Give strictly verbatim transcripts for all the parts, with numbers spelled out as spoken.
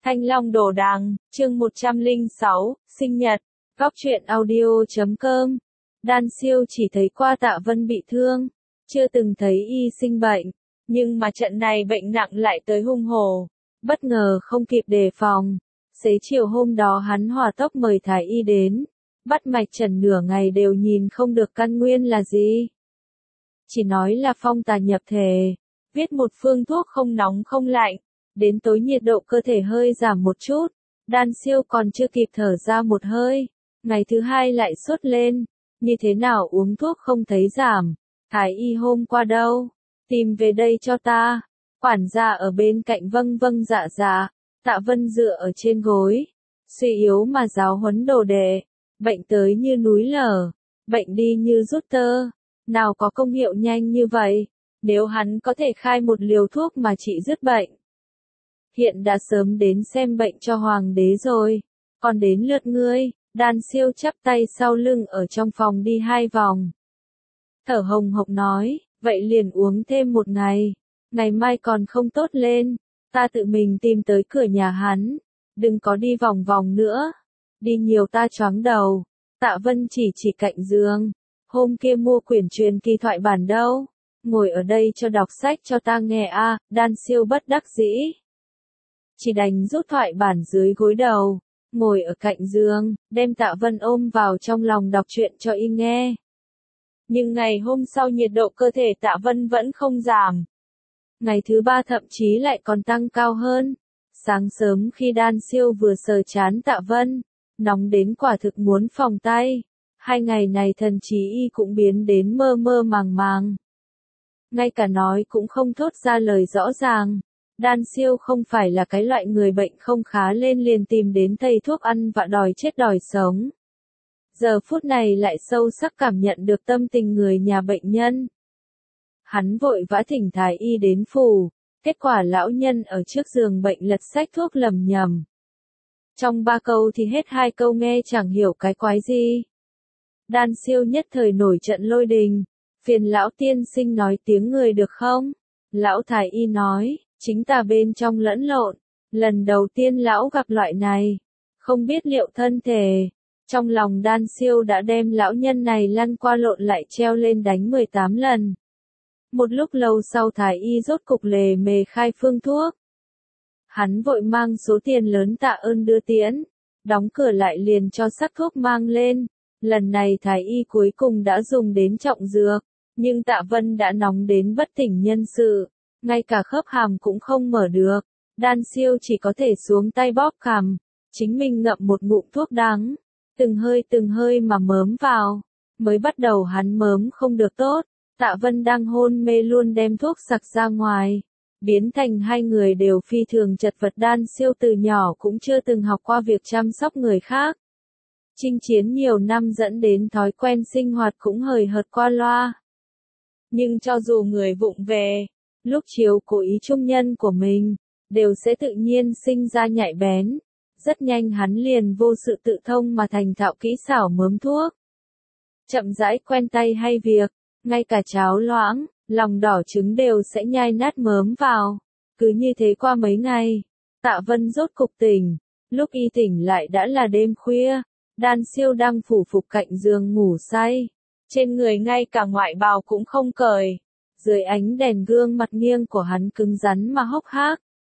Thanh Long Đồ Đằng, chương một trăm lẻ sáu, sinh nhật, góc truyện audio chấm com. Đan Siêu chỉ thấy qua Tạ Vân bị thương, chưa từng thấy y sinh bệnh, nhưng mà trận này bệnh nặng lại tới hung hồ, bất ngờ không kịp đề phòng. Xế chiều hôm đó hắn hỏa tốc mời thái y đến, bắt mạch trần nửa ngày đều nhìn không được căn nguyên là gì. Chỉ nói là phong tà nhập thể, viết một phương thuốc không nóng không lạnh, đến tối nhiệt độ cơ thể hơi giảm một chút. Đan Siêu còn chưa kịp thở ra một hơi, ngày thứ hai lại sốt lên, như thế nào uống thuốc không thấy giảm. Thái y hôm qua đâu, tìm về đây cho ta. Quản gia ở bên cạnh vâng vâng dạ dạ. Tạ Vân dựa ở trên gối, suy yếu mà giáo huấn đồ đệ. Bệnh tới như núi lở, bệnh đi như rút tơ, nào có công hiệu nhanh như vậy. Nếu hắn có thể khai một liều thuốc mà trị dứt bệnh, hiện đã sớm đến xem bệnh cho hoàng đế rồi. Còn đến lượt ngươi. Đan Siêu chắp tay sau lưng ở trong phòng đi hai vòng, thở hồng hộc nói, vậy liền uống thêm một ngày, ngày mai còn không tốt lên, ta tự mình tìm tới cửa nhà hắn, đừng có đi vòng vòng nữa, đi nhiều ta choáng đầu. Tạ Vân chỉ chỉ cạnh giường, hôm kia mua quyển truyền kỳ thoại bản đâu, ngồi ở đây cho đọc sách cho ta nghe a. À. Đan Siêu bất đắc dĩ, chỉ đành rút thoại bản dưới gối đầu, ngồi ở cạnh giường, đem Tạ Vân ôm vào trong lòng đọc truyện cho y nghe. Nhưng ngày hôm sau nhiệt độ cơ thể Tạ Vân vẫn không giảm. Ngày thứ ba thậm chí lại còn tăng cao hơn. Sáng sớm khi Đan Siêu vừa sờ chán Tạ Vân, nóng đến quả thực muốn phòng tay. Hai ngày này thần trí y cũng biến đến mơ mơ màng màng. Ngay cả nói cũng không thốt ra lời rõ ràng. Đan Siêu không phải là cái loại người bệnh không khá lên liền tìm đến thầy thuốc ăn vạ đòi chết đòi sống. Giờ phút này lại sâu sắc cảm nhận được tâm tình người nhà bệnh nhân. Hắn vội vã thỉnh thái y đến phủ, kết quả lão nhân ở trước giường bệnh lật sách thuốc lầm nhầm. Trong ba câu thì hết hai câu nghe chẳng hiểu cái quái gì. Đan Siêu nhất thời nổi trận lôi đình, phiền lão tiên sinh nói tiếng người được không? Lão thái y nói, chính ta bên trong lẫn lộn, lần đầu tiên lão gặp loại này, không biết liệu thân thể. Trong lòng Đan Siêu đã đem lão nhân này lăn qua lộn lại treo lên đánh mười tám lần. Một lúc lâu sau thái y rốt cục lề mề khai phương thuốc. Hắn vội mang số tiền lớn tạ ơn đưa tiễn, đóng cửa lại liền cho sắc thuốc mang lên. Lần này thái y cuối cùng đã dùng đến trọng dược, nhưng Tạ Vân đã nóng đến bất tỉnh nhân sự, ngay cả khớp hàm cũng không mở được. Đan Siêu chỉ có thể xuống tay bóp cằm, chính mình ngậm một ngụm thuốc đắng, từng hơi từng hơi mà mớm vào. Mới bắt đầu hắn mớm không được tốt, Tạ Vân đang hôn mê luôn đem thuốc sặc ra ngoài, biến thành hai người đều phi thường chật vật. Đan Siêu từ nhỏ cũng chưa từng học qua việc chăm sóc người khác. Chinh chiến nhiều năm dẫn đến thói quen sinh hoạt cũng hời hợt qua loa. Nhưng cho dù người vụng về, lúc chiếu cố ý trung nhân của mình, đều sẽ tự nhiên sinh ra nhạy bén. Rất nhanh hắn liền vô sự tự thông mà thành thạo kỹ xảo mớm thuốc. Chậm rãi quen tay hay việc, ngay cả cháo loãng, lòng đỏ trứng đều sẽ nhai nát mớm vào. Cứ như thế qua mấy ngày, Tạ Vân rốt cục tỉnh. Lúc y tỉnh lại đã là đêm khuya. Đan Siêu đang phủ phục cạnh giường ngủ say. Trên người ngay cả ngoại bào cũng không cởi. Dưới ánh đèn gương mặt nghiêng của hắn cứng rắn mà hốc hác.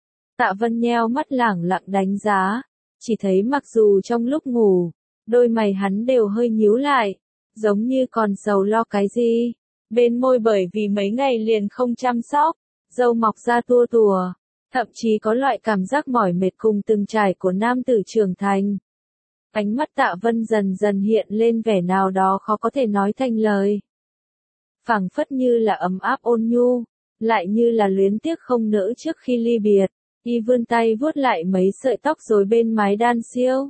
Tạ Vân nheo mắt lẳng lặng đánh giá. Chỉ thấy mặc dù trong lúc ngủ, đôi mày hắn đều hơi nhíu lại, giống như còn sầu lo cái gì. Bên môi bởi vì mấy ngày liền không chăm sóc, râu mọc ra tua tùa, thậm chí có loại cảm giác mỏi mệt cùng từng trải của nam tử trưởng thành. Ánh mắt Tạ Vân dần dần hiện lên vẻ nào đó khó có thể nói thành lời. Phảng phất như là ấm áp ôn nhu, lại như là luyến tiếc không nỡ trước khi ly biệt. Y vươn tay vuốt lại mấy sợi tóc rối bên mái Đan Siêu.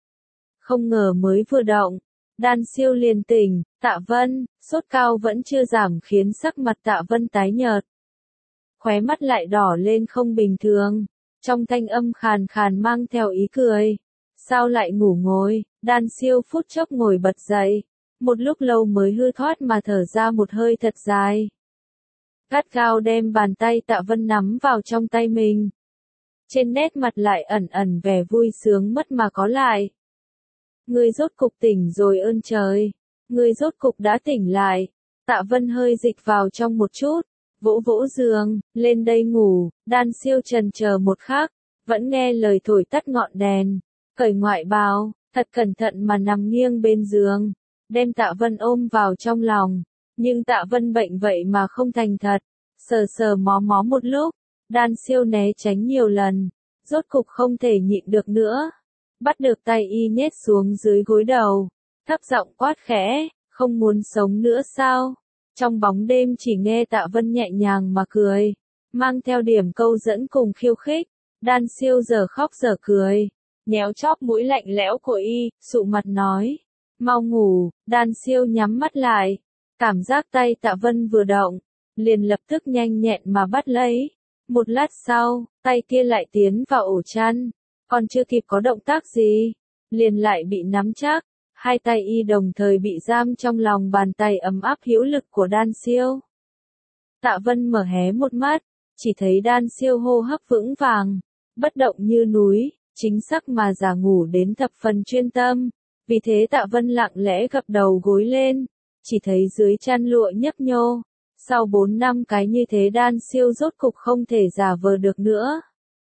Không ngờ mới vừa động, Đan Siêu liền tỉnh. Tạ Vân, sốt cao vẫn chưa giảm khiến sắc mặt Tạ Vân tái nhợt. Khóe mắt lại đỏ lên không bình thường, trong thanh âm khàn khàn mang theo ý cười. Sao lại ngủ ngồi? Đan Siêu phút chốc ngồi bật dậy, một lúc lâu mới hư thoát mà thở ra một hơi thật dài. Gắt gao đem bàn tay Tạ Vân nắm vào trong tay mình. trên nét mặt lại ẩn ẩn vẻ vui sướng mất mà có lại. Ngươi rốt cục tỉnh rồi ơn trời, ngươi rốt cục đã tỉnh lại. Tạ Vân hơi dịch vào trong một chút, vỗ vỗ giường, lên đây ngủ. Đan Siêu trần chờ một khắc, vẫn nghe lời thổi tắt ngọn đèn, cởi ngoại bào, thật cẩn thận mà nằm nghiêng bên giường, đem Tạ Vân ôm vào trong lòng. Nhưng Tạ Vân bệnh vậy mà không thành thật, sờ sờ mó mó một lúc, Đan Siêu né tránh nhiều lần, rốt cục không thể nhịn được nữa, bắt được tay y nhét xuống dưới gối đầu, thấp giọng quát khẽ, không muốn sống nữa sao? Trong bóng đêm chỉ nghe Tạ Vân nhẹ nhàng mà cười, mang theo điểm câu dẫn cùng khiêu khích. Đan Siêu giờ khóc giờ cười, nhéo chóp mũi lạnh lẽo của y, sụ mặt nói, mau ngủ. Đan Siêu nhắm mắt lại, cảm giác tay Tạ Vân vừa động, liền lập tức nhanh nhẹn mà bắt lấy. Một lát sau, tay kia lại tiến vào ổ chăn, còn chưa kịp có động tác gì, liền lại bị nắm chắc. Hai tay y đồng thời bị giam trong lòng bàn tay ấm áp hữu lực của Đan Siêu. Tạ Vân mở hé một mắt, chỉ thấy Đan Siêu hô hấp vững vàng, bất động như núi, chính xác mà giả ngủ đến thập phần chuyên tâm. Vì thế Tạ Vân lặng lẽ gập đầu gối lên, chỉ thấy dưới chăn lụa nhấp nhô. Sau bốn năm cái như thế Đan Siêu rốt cục không thể giả vờ được nữa.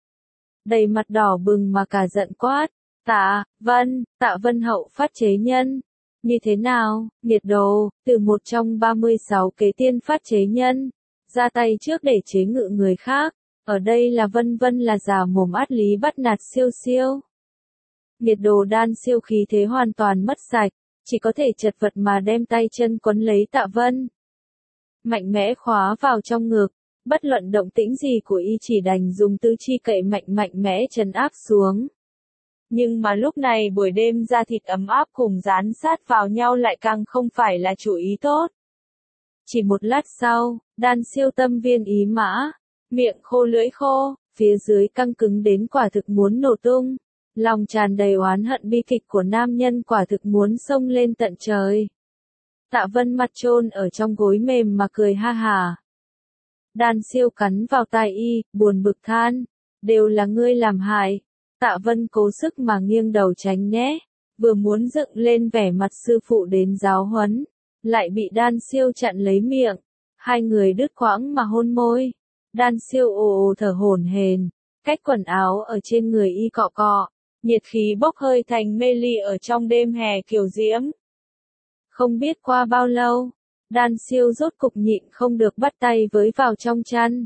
Đầy mặt đỏ bừng mà cả giận quát, Tạ Vân, Tạ Vân hậu phát chế nhân. Như thế nào, nghiệt đồ, từ một trong ba mươi sáu kế tiên phát chế nhân, ra tay trước để chế ngự người khác, ở đây là Vân Vân là giả mồm át lý bắt nạt Siêu Siêu. Nghiệt đồ. Đan Siêu khí thế hoàn toàn mất sạch, chỉ có thể chật vật mà đem tay chân quấn lấy Tạ Vân. Mạnh mẽ khóa vào trong ngực, bất luận động tĩnh gì của y chỉ đành dùng tứ chi cậy mạnh mạnh mẽ trấn áp xuống. Nhưng mà lúc này buổi đêm da thịt ấm áp cùng dán sát vào nhau lại càng không phải là chủ ý tốt. Chỉ một lát sau, Đan Siêu tâm viên ý mã, miệng khô lưỡi khô, phía dưới căng cứng đến quả thực muốn nổ tung. Lòng tràn đầy oán hận bi kịch của nam nhân quả thực muốn xông lên tận trời. Tạ Vân mặt chôn ở trong gối mềm mà cười ha hả. Đan Siêu cắn vào tai y, buồn bực than, đều là ngươi làm hại. Tạ Vân cố sức mà nghiêng đầu tránh né, vừa muốn dựng lên vẻ mặt sư phụ đến giáo huấn, lại bị Đan Siêu chặn lấy miệng. Hai người đứt quãng mà hôn môi. Đan Siêu ồ ồ thở hổn hển, cách quần áo ở trên người y cọ cọ, nhiệt khí bốc hơi thành mê ly ở trong đêm hè kiều diễm. Không biết qua bao lâu, Đan Siêu rốt cục nhịn không được bắt tay với vào trong chăn.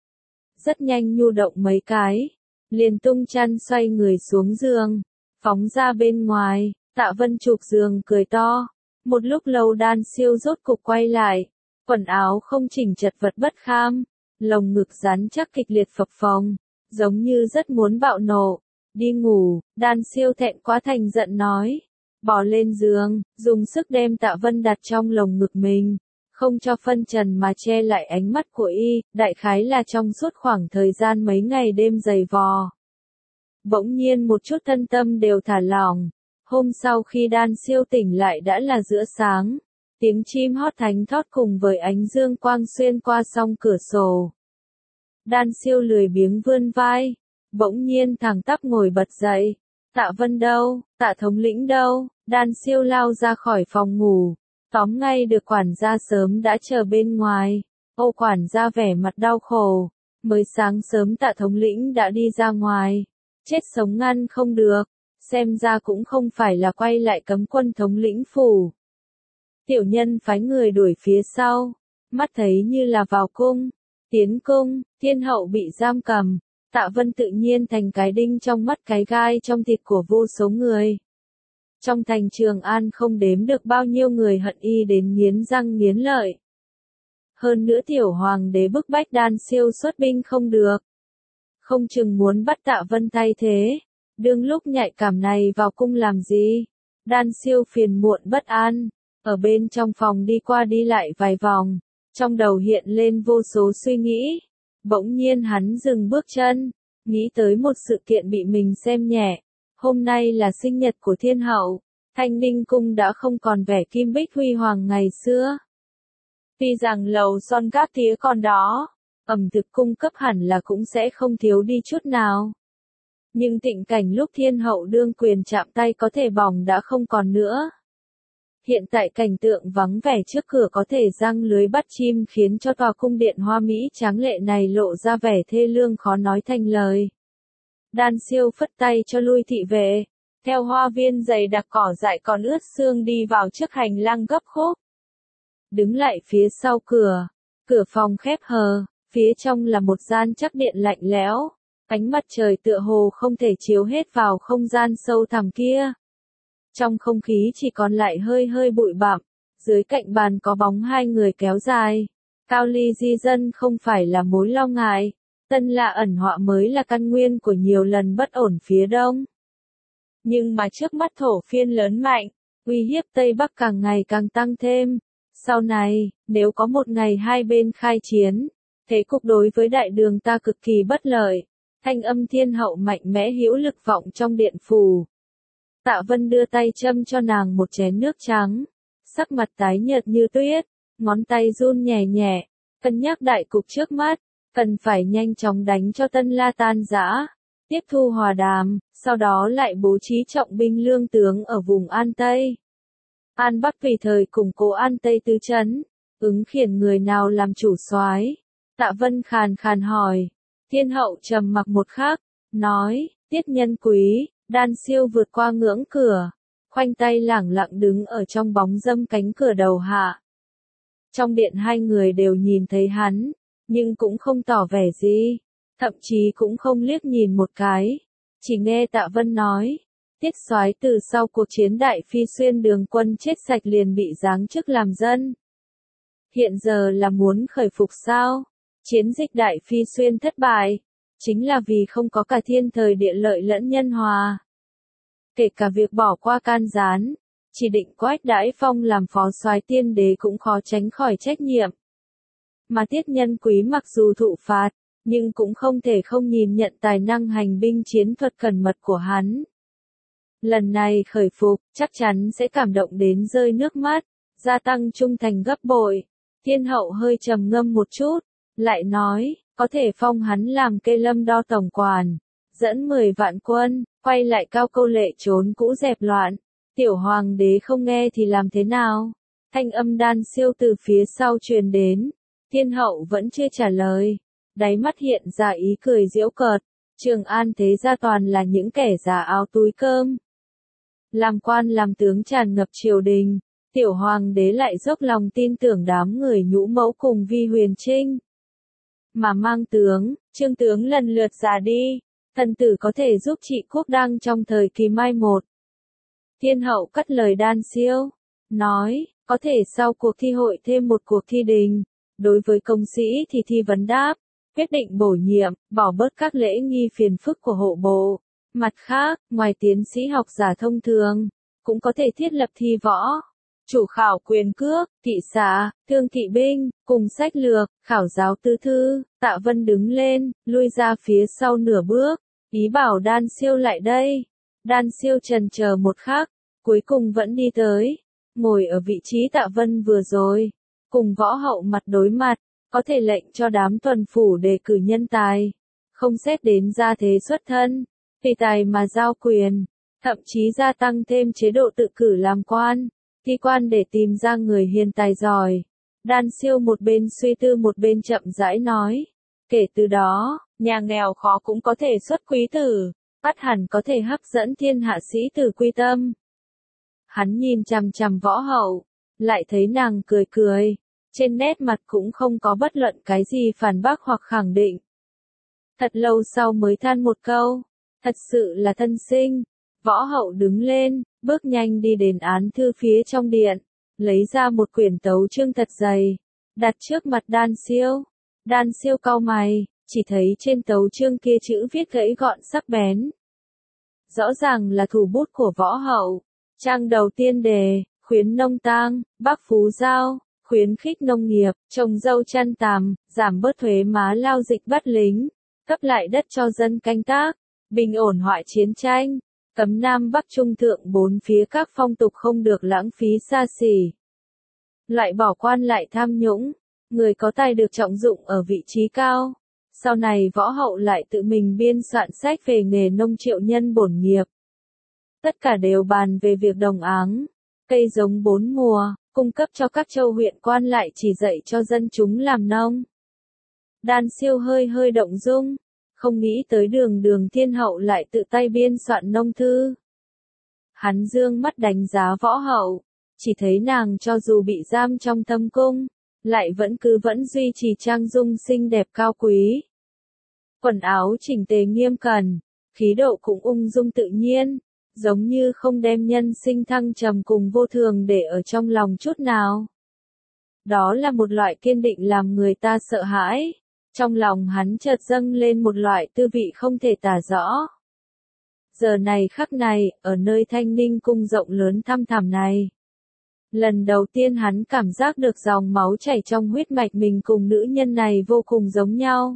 Rất nhanh nhu động mấy cái, liền tung chăn xoay người xuống giường, phóng ra bên ngoài. Tạ Vân chụp giường cười to. Một lúc lâu Đan Siêu rốt cục quay lại, quần áo không chỉnh chật vật bất kham, lồng ngực rắn chắc kịch liệt phập phồng, giống như rất muốn bạo nộ. Đi ngủ. Đan Siêu thẹn quá thành giận nói, bò lên giường, dùng sức đem Tạ Vân đặt trong lồng ngực mình, không cho phân trần mà che lại ánh mắt của y, đại khái là trong suốt khoảng thời gian mấy ngày đêm dày vò. Bỗng nhiên một chút thân tâm đều thả lỏng. Hôm sau khi Đan Siêu tỉnh lại đã là giữa sáng, tiếng chim hót thánh thót cùng với ánh dương quang xuyên qua song cửa sổ. Đan Siêu lười biếng vươn vai, bỗng nhiên thẳng tắp ngồi bật dậy. Tạ Vân đâu, Tạ thống lĩnh đâu? Đan Siêu lao ra khỏi phòng ngủ, tóm ngay được quản gia sớm đã chờ bên ngoài. Ô quản gia vẻ mặt đau khổ, mới sáng sớm Tạ thống lĩnh đã đi ra ngoài, chết sống ngăn không được, xem ra cũng không phải là quay lại cấm quân thống lĩnh phủ. Tiểu nhân phái người đuổi phía sau, mắt thấy như là vào cung, tiến cung, thiên hậu bị giam cầm. Tạ Vân tự nhiên thành cái đinh trong mắt cái gai trong thịt của vô số người. Trong thành Trường An không đếm được bao nhiêu người hận y đến nghiến răng nghiến lợi. Hơn nữa tiểu hoàng đế bức bách Đan Siêu xuất binh không được. Không chừng muốn bắt Tạ Vân thay thế. Đương lúc nhạy cảm này vào cung làm gì? Đan Siêu phiền muộn bất an, ở bên trong phòng đi qua đi lại vài vòng, trong đầu hiện lên vô số suy nghĩ. Bỗng nhiên hắn dừng bước chân, nghĩ tới một sự kiện bị mình xem nhẹ. Hôm nay là sinh nhật của thiên hậu, Thanh Ninh cung đã không còn vẻ kim bích huy hoàng ngày xưa. Tuy rằng lầu son gác tía còn đó, ẩm thực cung cấp hẳn là cũng sẽ không thiếu đi chút nào. Nhưng tịnh cảnh lúc thiên hậu đương quyền chạm tay có thể bỏng đã không còn nữa. Hiện tại cảnh tượng vắng vẻ trước cửa có thể răng lưới bắt chim khiến cho tòa cung điện hoa mỹ tráng lệ này lộ ra vẻ thê lương khó nói thành lời. Đan Siêu phất tay cho lui thị vệ, theo hoa viên dày đặc cỏ dại còn ướt sương đi vào trước hành lang gấp khúc. Đứng lại phía sau cửa, cửa phòng khép hờ, phía trong là một gian chắc điện lạnh lẽo, ánh mặt trời tựa hồ không thể chiếu hết vào không gian sâu thẳm kia. Trong không khí chỉ còn lại hơi hơi bụi bặm, dưới cạnh bàn có bóng hai người kéo dài. Cao ly di dân không phải là mối lo ngại, Tân La ẩn họa mới là căn nguyên của nhiều lần bất ổn phía đông. Nhưng mà trước mắt thổ phiên lớn mạnh, uy hiếp Tây Bắc càng ngày càng tăng thêm. Sau này, nếu có một ngày hai bên khai chiến, thế cục đối với đại đường ta cực kỳ bất lợi. Thanh âm thiên hậu mạnh mẽ hữu lực vọng trong điện phủ. Tạ Vân đưa tay châm cho nàng một chén nước trắng, sắc mặt tái nhợt như tuyết, ngón tay run nhẹ nhẹ, cân nhắc đại cục trước mắt, cần phải nhanh chóng đánh cho Tân La tan rã, tiếp thu hòa đàm, sau đó lại bố trí trọng binh lương tướng ở vùng An Tây. An Bắc vì thời củng cố An Tây tứ trấn, ứng khiển người nào làm chủ soái. Tạ Vân khàn khàn hỏi, thiên hậu trầm mặc một khắc, nói, Tiết Nhân Quý. Đan Siêu vượt qua ngưỡng cửa, khoanh tay lẳng lặng đứng ở trong bóng râm cánh cửa đầu hạ. Trong điện hai người đều nhìn thấy hắn, nhưng cũng không tỏ vẻ gì, thậm chí cũng không liếc nhìn một cái. Chỉ nghe Tạ Vân nói, Tiết soái từ sau cuộc chiến Đại Phi xuyên đường quân chết sạch liền bị giáng chức làm dân. Hiện giờ là muốn khởi phục sao? Chiến dịch Đại Phi xuyên thất bại, chính là vì không có cả thiên thời địa lợi lẫn nhân hòa. Kể cả việc bỏ qua can gián, chỉ định Quách Đãi Phong làm phó soái tiên đế cũng khó tránh khỏi trách nhiệm. Mà Tiết Nhân Quý mặc dù thụ phạt, nhưng cũng không thể không nhìn nhận tài năng hành binh chiến thuật cẩn mật của hắn. Lần này khởi phục, chắc chắn sẽ cảm động đến rơi nước mắt, gia tăng trung thành gấp bội. Thiên hậu hơi trầm ngâm một chút, lại nói, có thể phong hắn làm Kê Lâm Đo tổng quản, dẫn mười vạn quân, quay lại Cao Câu Lệ trốn cũ dẹp loạn. Tiểu hoàng đế không nghe thì làm thế nào? Thanh âm Đan Siêu từ phía sau truyền đến. Thiên hậu vẫn chưa trả lời. Đáy mắt hiện ra ý cười giễu cợt. Trường An thế gia toàn là những kẻ giả áo túi cơm. Làm quan làm tướng tràn ngập triều đình. Tiểu hoàng đế lại dốc lòng tin tưởng đám người nhũ mẫu cùng Vi Huyền Trinh. Mà mang tướng, Trương tướng lần lượt già đi. Thần tử có thể giúp trị quốc đăng trong thời kỳ mai một. Thiên hậu cắt lời Đan Siêu, nói, có thể sau cuộc thi hội thêm một cuộc thi đình, đối với công sĩ thì thi vấn đáp, quyết định bổ nhiệm, bỏ bớt các lễ nghi phiền phức của hộ bộ. Mặt khác, ngoài tiến sĩ học giả thông thường, cũng có thể thiết lập thi võ, chủ khảo quyền cước, thị xã, thương thị binh, cùng sách lược, khảo giáo tư thư. Tạ Vân đứng lên, lui ra phía sau nửa bước, ý bảo Đan Siêu lại đây. Đan Siêu chần chờ một khắc, cuối cùng vẫn đi tới, ngồi ở vị trí Tạ Vân vừa rồi, cùng võ hậu mặt đối mặt, có thể lệnh cho đám tuần phủ đề cử nhân tài, không xét đến gia thế xuất thân, tùy tài mà giao quyền, thậm chí gia tăng thêm chế độ tự cử làm quan, thi quan để tìm ra người hiền tài giỏi. Đan Siêu một bên suy tư một bên chậm rãi nói, kể từ đó, nhà nghèo khó cũng có thể xuất quý tử, ắt hẳn có thể hấp dẫn thiên hạ sĩ tử quy tâm. Hắn nhìn chằm chằm võ hậu, lại thấy nàng cười cười, trên nét mặt cũng không có bất luận cái gì phản bác hoặc khẳng định. Thật lâu sau mới than một câu, thật sự là thân sinh. Võ hậu đứng lên, bước nhanh đi đến án thư phía trong điện, lấy ra một quyển tấu chương thật dày, đặt trước mặt Đan Siêu. Đan Siêu cau mày, chỉ thấy trên tấu chương kia chữ viết gãy gọn sắc bén. Rõ ràng là thủ bút của võ hậu. Trang đầu tiên đề, khuyến nông tang, Bắc Phú Giao, khuyến khích nông nghiệp, trồng dâu chăn tằm, giảm bớt thuế má lao dịch bắt lính, cấp lại đất cho dân canh tác, bình ổn hoại chiến tranh, cấm Nam Bắc Trung Thượng bốn phía các phong tục không được lãng phí xa xỉ. Loại bỏ quan lại tham nhũng, người có tài được trọng dụng ở vị trí cao, Sau này võ hậu lại tự mình biên soạn sách về nghề nông triệu nhân bổn nghiệp. Tất cả đều bàn về việc đồng áng, cây giống bốn mùa, cung cấp cho các châu huyện quan lại chỉ dạy cho dân chúng làm nông. Đan Siêu hơi hơi động dung, không nghĩ tới đường đường thiên hậu lại tự tay biên soạn nông thư. Hắn dương mắt đánh giá võ hậu, chỉ thấy nàng cho dù bị giam trong thâm cung, lại vẫn cứ vẫn duy trì trang dung xinh đẹp cao quý. Quần áo chỉnh tề nghiêm cẩn, khí độ cũng ung dung tự nhiên, giống như không đem nhân sinh thăng trầm cùng vô thường để ở trong lòng chút nào. Đó là một loại kiên định làm người ta sợ hãi, trong lòng hắn chợt dâng lên một loại tư vị không thể tả rõ. Giờ này khắc này, ở nơi Thanh Ninh cung rộng lớn thăm thẳm này, lần đầu tiên hắn cảm giác được dòng máu chảy trong huyết mạch mình cùng nữ nhân này vô cùng giống nhau.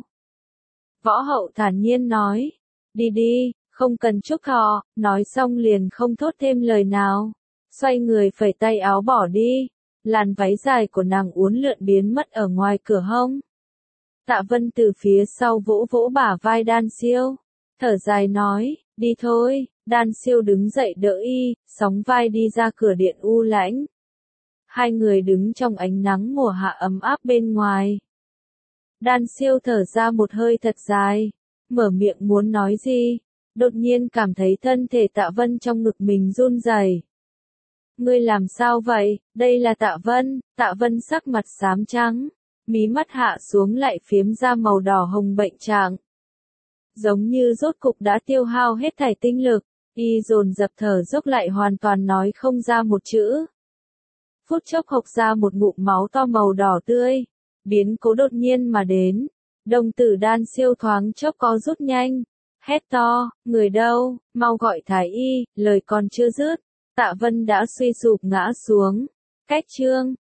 Võ hậu thản nhiên nói, đi đi, không cần chúc thọ, nói xong liền không thốt thêm lời nào, xoay người phẩy tay áo bỏ đi, làn váy dài của nàng uốn lượn biến mất ở ngoài cửa hông. Tạ Vân từ phía sau vỗ vỗ bả vai Đan Siêu, thở dài nói, đi thôi. Đan Siêu đứng dậy đỡ y, sóng vai đi ra cửa điện u lãnh. Hai người đứng trong ánh nắng mùa hạ ấm áp bên ngoài. Đan Siêu thở ra một hơi thật dài, mở miệng muốn nói gì, đột nhiên cảm thấy thân thể Tạ Vân trong ngực mình run rẩy. Ngươi làm sao vậy? Đây là Tạ Vân. Tạ Vân sắc mặt xám trắng, mí mắt hạ xuống lại phiếm ra màu đỏ hồng bệnh trạng. Giống như rốt cục đã tiêu hao hết thảy tinh lực, y dồn dập thở dốc lại hoàn toàn nói không ra một chữ. Phút chốc hộc ra một ngụm máu to màu đỏ tươi, biến cố đột nhiên mà đến. Đồng tử Đan Siêu thoáng chốc có rút nhanh, hét to, người đâu, mau gọi thái y, lời còn chưa dứt, Tạ Vân đã suy sụp ngã xuống. Cách chương